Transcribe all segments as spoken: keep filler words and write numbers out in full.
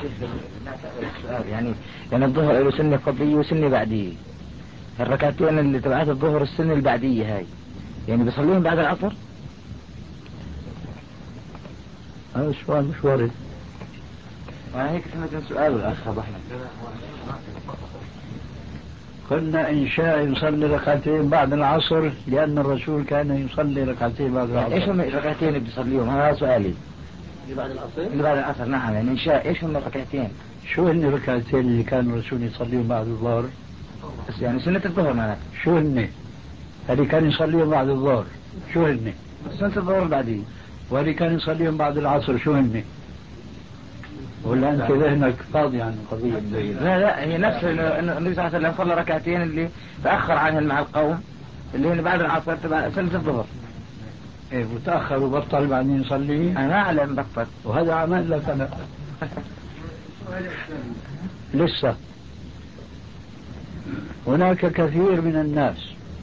السؤال يعني يعني الظهر له سنة قبلية وسنة بعدية. الركعتين اللي تبعات الظهر السنة البعدية هاي يعني بيصليهم بعد العصر؟ هذا السؤال مش وارد. ما هيك كان سؤال الأخ أبو أحمد. قلنا إن شاء يصلي ركعتين بعد العصر لأن الرسول كان يصلي ركعتين بعد العصر. يعني إيش هم الركعتين اللي بيصليهم؟ هذا سؤالي. اللي بعد العصر؟ اللي بعد العصر نعم، يعني إن شاء إيش هم الركعتين؟ شو هن الركعتين اللي كان الرسول يصليهم بعد الظهر؟ بس يعني سنة الظهر معناته. شو هن؟ اللي كان يصليهم بعد الظهر شو هن؟ سنة الظهر بعدين. واللي كان يصليهم بعد العصر شو هن؟ ولا أنت ذهنك فاضي عن القضية؟ لا لا هي نفس إنه النبي صلى الله عليه وسلم صلى ركعتين اللي تأخر عنهن مع القوم اللي هن بعد العصر تبع سنة الظهر. إيه وتأخر وبطل بعدين يصلي؟ أنا ما أعلم بطل. وهذا عمل لك أنا. لسه هناك كثير من الناس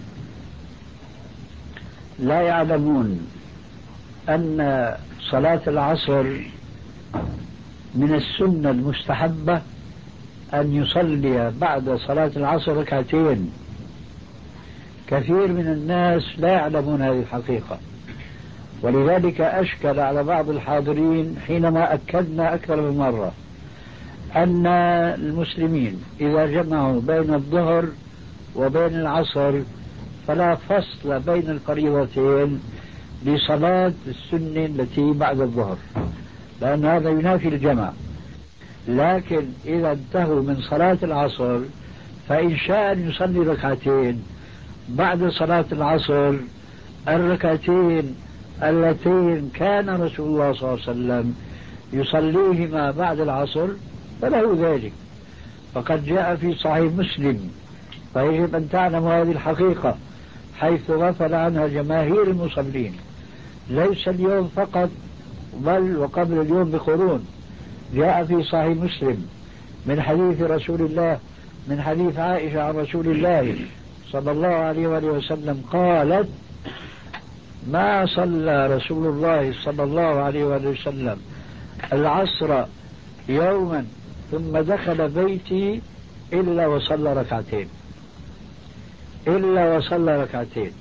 لا يعلمون أن صلاة العصر من السنة المستحبة أن يصلي بعد صلاة العصر ركعتين. كثير من الناس لا يعلمون هذه الحقيقة، ولذلك أشكل على بعض الحاضرين حينما أكدنا أكثر من مرة أن المسلمين إذا جمعوا بين الظهر وبين العصر فلا فصل بين الفريضتين لصلاة السنة التي بعد الظهر، لأن هذا ينافي الجمع. لكن إذا انتهوا من صلاة العصر فإن شاء أن يصلي ركعتين بعد صلاة العصر، الركعتين اللتين كان رسول الله صلى الله عليه وسلم يصليهما بعد العصر فله ذلك. فقد جاء في صحيح مسلم، فيجب أن تعلم هذه الحقيقة حيث غفل عنها جماهير المصلين، ليس اليوم فقط بل وقبل اليوم بقرون. جاء في صحيح مسلم من حديث رسول الله من حديث عائشة عن رسول الله صلى الله عليه وآله وسلم قالت: ما صلى رسول الله صلى الله عليه وآله وسلم العصر يوما ثم دخل بيتي إلا وصلى ركعتين إلا وصلى ركعتين.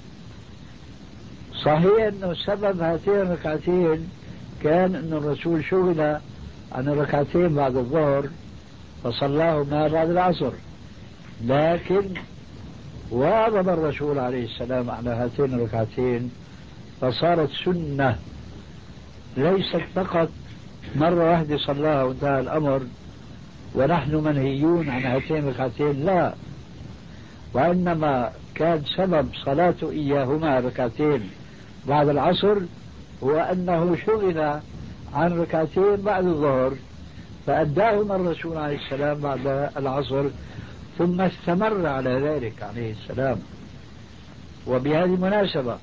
صحيح أنه سبب هاتين الركعتين كان أن الرسول شغل عن الركعتين بعد الظهر فصلاهما بعد العصر، لكن واظب الرسول عليه السلام على هاتين الركعتين فصارت سنة، ليست فقط مرة واحدة صلاها وانتهى الأمر ونحن منهيون عن هاتين الركعتين، لا، وإنما كان سبب صلاته إياهما ركعتين بعد العصر هو أنه شغل عن ركعتين بعد الظهر فأداهما الرسول عليه السلام بعد العصر ثم استمر على ذلك عليه السلام. وبهذه المناسبة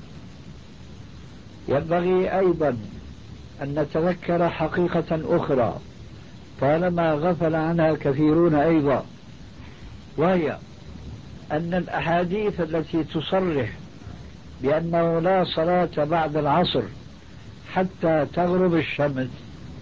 ينبغي أيضا أن نتذكر حقيقة أخرى طالما غفل عنها كثيرون أيضا، وهي أن الأحاديث التي تصرح بأنه لا صلاة بعد العصر حتى تغرب الشمس،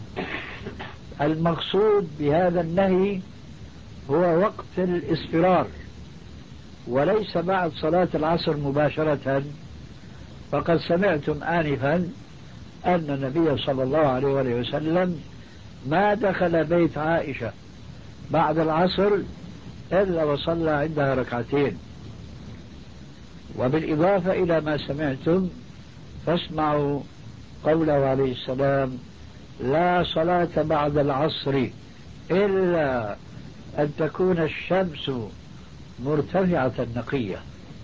المقصود بهذا النهي هو وقت الاصفرار وليس بعد صلاة العصر مباشرة. فقد سمعتم آنفا أن النبي صلى الله عليه وسلم ما دخل بيت عائشة بعد العصر إلا وصلى عندها ركعتين. وبالإضافة إلى ما سمعتم فاسمعوا قوله عليه السلام: لا صلاة بعد العصر إلا أن تكون الشمس مرتفعة نقية.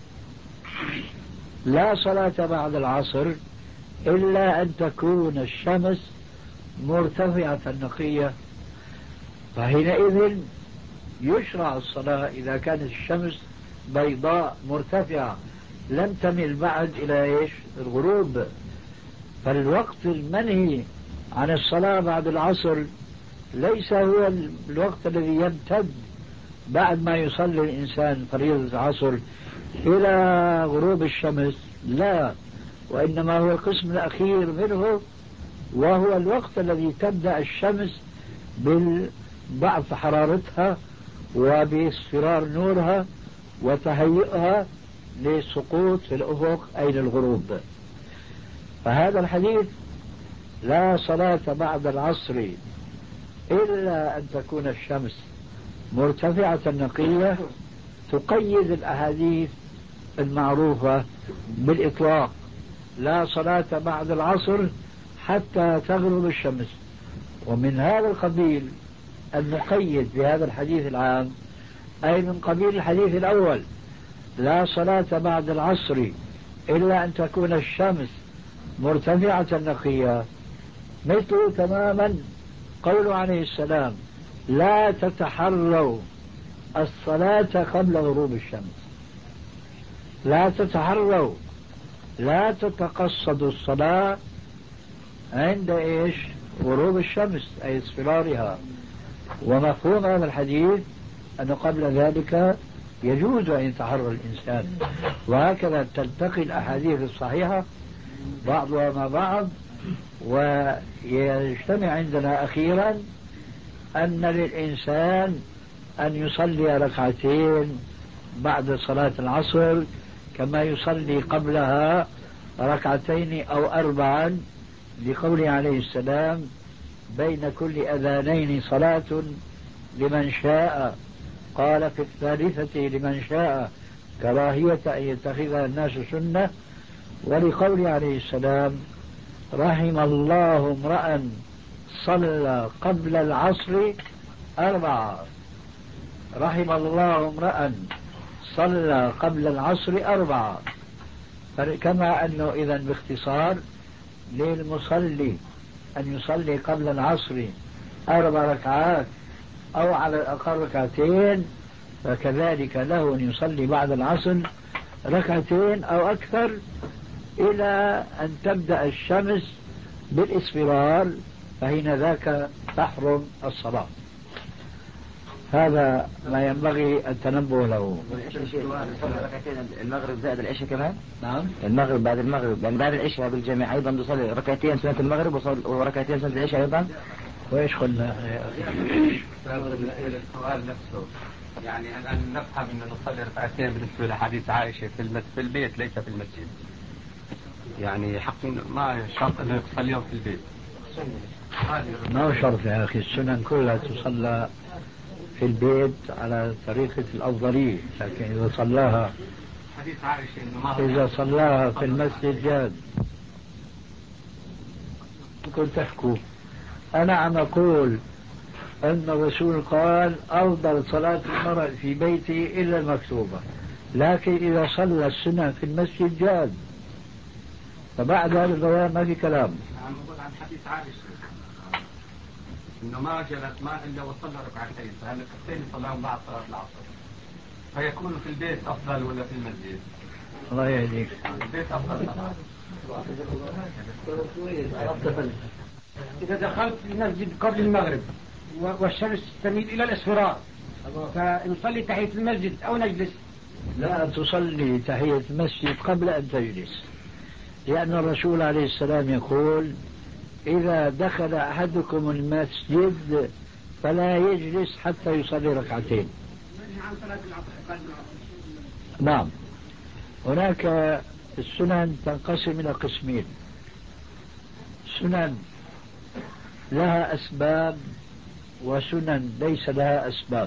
لا صلاة بعد العصر إلا أن تكون الشمس مرتفعة نقية. فحينئذ يشرع الصلاة إذا كانت الشمس بيضاء مرتفعة لم تمل بعد إلى إيش؟ الغروب. فالوقت المنهي عن الصلاة بعد العصر ليس هو الوقت الذي يمتد بعد ما يصلي الإنسان فريضة العصر إلى غروب الشمس، لا، وإنما هو القسم الأخير منه، وهو الوقت الذي تبدأ الشمس بضعف حرارتها وباصفرار نورها وتهيئها للسقوط في الأفق أي للغروب. فهذا الحديث لا صلاة بعد العصر إلا أن تكون الشمس مرتفعة نقية تقيد الأحاديث المعروفة بالإطلاق: لا صلاة بعد العصر حتى تغرب الشمس. ومن هذا القبيل المقيد بهذا الحديث العام أي من قبيل الحديث الأول: لا صلاة بعد العصر إلا أن تكون الشمس مرتفعة نقية، مثل تماما قوله عليه السلام: لا تتحروا الصلاة قبل غروب الشمس. لا تتحروا، لا تتقصدوا الصلاة عند إيش؟ غروب الشمس أي اصفرارها. ومفهوم هذا الحديث أنه قبل ذلك يجوز أن يتحرى الإنسان. وهكذا تلتقي الأحاديث الصحيحة بعضها مع بعض، ويجتمع عندنا أخيرا أن للإنسان أن يصلي ركعتين بعد صلاة العصر كما يصلي قبلها ركعتين أو أربعا، لقوله عليه السلام: بين كل أذانين صلاة لمن شاء، قال في الثالثة لمن شاء، كراهية أن يتخذها الناس سنة. ولقوله عليه السلام: رحم الله امرأ صلى قبل العصر أربعة. رحم الله امرأ صلى قبل العصر أربعة. كما أنه إذن باختصار للمصلي أن يصلي قبل العصر أربع ركعات أو على الأقل ركعتين، فكذلك له أن يصلي بعد العصر ركعتين أو أكثر إلى أن تبدأ الشمس بالإصفرار، فحين ذاك تحرم الصلاة. هذا ما ينبغي التنبه له. المغرب زائد العشاء كمان؟ نعم، المغرب بعد المغرب، يعني بعد العشاء بالجميع أيضا بيصلي ركعتين سنة المغرب وركعتين سنة العشاء أيضا. وإيش قلنا؟ السؤال نفسه، يعني الآن نفهم أن نصلي ركعتين بالنسبة لحديث عائشة في المسجد في البيت ليس في المسجد، يعني حق ما شرط أنه يصليهم في البيت. ما هو شرط يا أخي، السنن كلها تصلى في البيت على طريقة الأفضلية، لكن إذا صلاها حديث عائشة إنه ما إذا صلاها في المسجد جاز. كنت تحكوا أنا عم أقول أن الرسول قال: أفضل صلاة المرء في بيته إلا المكتوبة، لكن إذا صلى السنة في المسجد جاز. فبعد هذا البيان ما في كلام. عم أقول عن حديث عائشة إنه ما جلس ما إلا وصلى ركعتين، فهل الركعتين صلاهم بعد صلاة العصر، فيكون في البيت أفضل ولا في المسجد؟ الله يهديك. البيت أفضل طبعا. إذا دخلت المسجد قبل المغرب والشمس تميل إلى الإصفرار، فنصلي تحية المسجد أو نجلس؟ لا تصلي تحية المسجد قبل أن تجلس، لأن الرسول عليه السلام يقول: إذا دخل أحدكم المسجد فلا يجلس حتى يصلي ركعتين. نعم. هناك السنن تنقسم إلى قسمين: سنن لها أسباب وسنن ليس لها أسباب.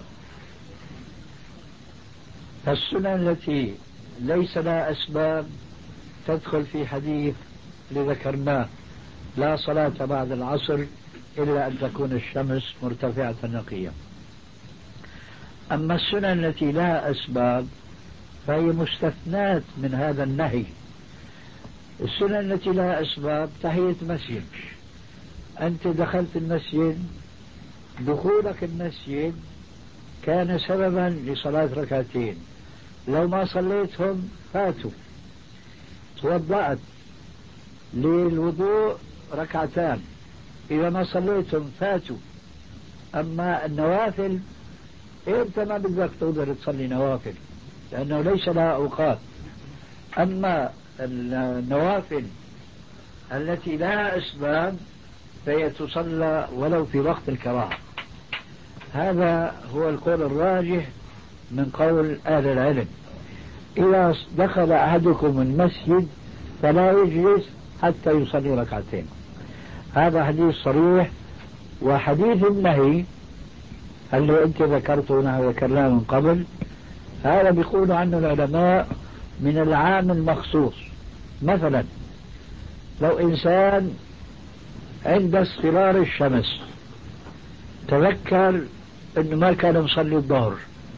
فالسنن التي ليس لها أسباب تدخل في حديث لذكرناه: لا صلاة بعد العصر إلا أن تكون الشمس مرتفعة نقية. أما السنن التي لها أسباب فهي مستثنات من هذا النهي. السنن التي لها أسباب: تحية مسجد، أنت دخلت المسجد، دخولك المسجد كان سببا لصلاة ركعتين، لو ما صليتهم فاتوا. توضأت للوضوء ركعتان، إذا ما صليتهم فاتوا. أما النوافل إنت ما بدك تقدر تصلي نوافل لأنه ليس لها أوقات. أما النوافل التي لها أسباب فهي تصلى ولو في وقت الكراهة. هذا هو القول الراجح من قول أهل العلم. إذا دخل أحدكم المسجد فلا يجلس حتى يصلي ركعتين. هذا حديث صريح. وحديث النهي اللي أنت ذكرته ونحن ذكرناه من قبل، هذا بيقول عنه العلماء من العام المخصوص. مثلا لو إنسان عند اصفرار الشمس تذكر أنه ما كان يصلي الظهر،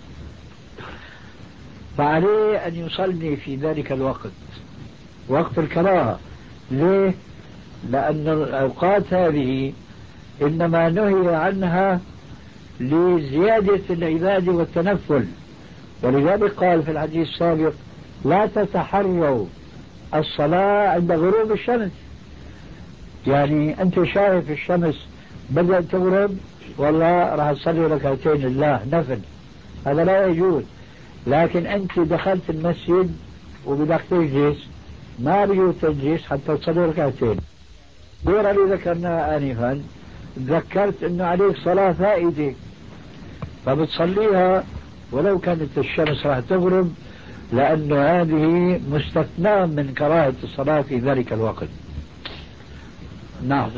فعليه أن يصلي في ذلك الوقت وقت الكراهة. ليه؟ لأن الأوقات هذه إنما نهي عنها لزيادة العبادة والتنفل، ولذلك قال في الحديث السابق لا تتحروا الصلاة عند غروب الشمس. يعني أنت شايف الشمس بدأت تغرب والله راح تصلي ركعتين لله نفل، هذا لا يجوز. لكن أنت دخلت المسجد وبدك تجلس، ما بيجوز تجلس حتى تصلي ركعتين. غير اللي ذكرناه آنفا، ذكرت أنه عليك صلاة فائدة فبتصليها ولو كانت الشمس راح تغرب، لأن هذه مستثنى من كراهة الصلاة في ذلك الوقت. نعم.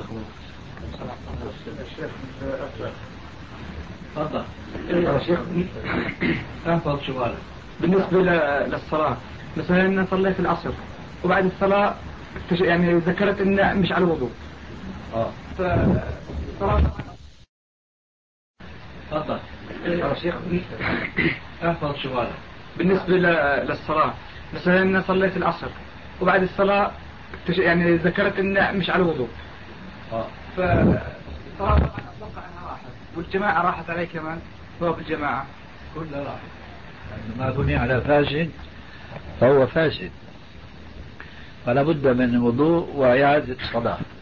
تفضل يا شيخ. أفضل سؤال بالنسبة للصلاة. مثلا أنا صليت العصر وبعد الصلاة يعني ذكرت إن مش على الوضوء. اه فصلاة. تفضل يا شيخ. أفضل سؤال بالنسبة للصلاة. مثلا أنا صليت العصر وبعد الصلاة يعني ذكرت إن مش على الوضوء. اه فصلاة أتوقع أنها راحت والجماعة راحت علي كمان فوق الجماعة كلها راحت، لأنه ما بني على فاسد فهو فاسد، فلا بد من وضوء وإعادة الصلاة.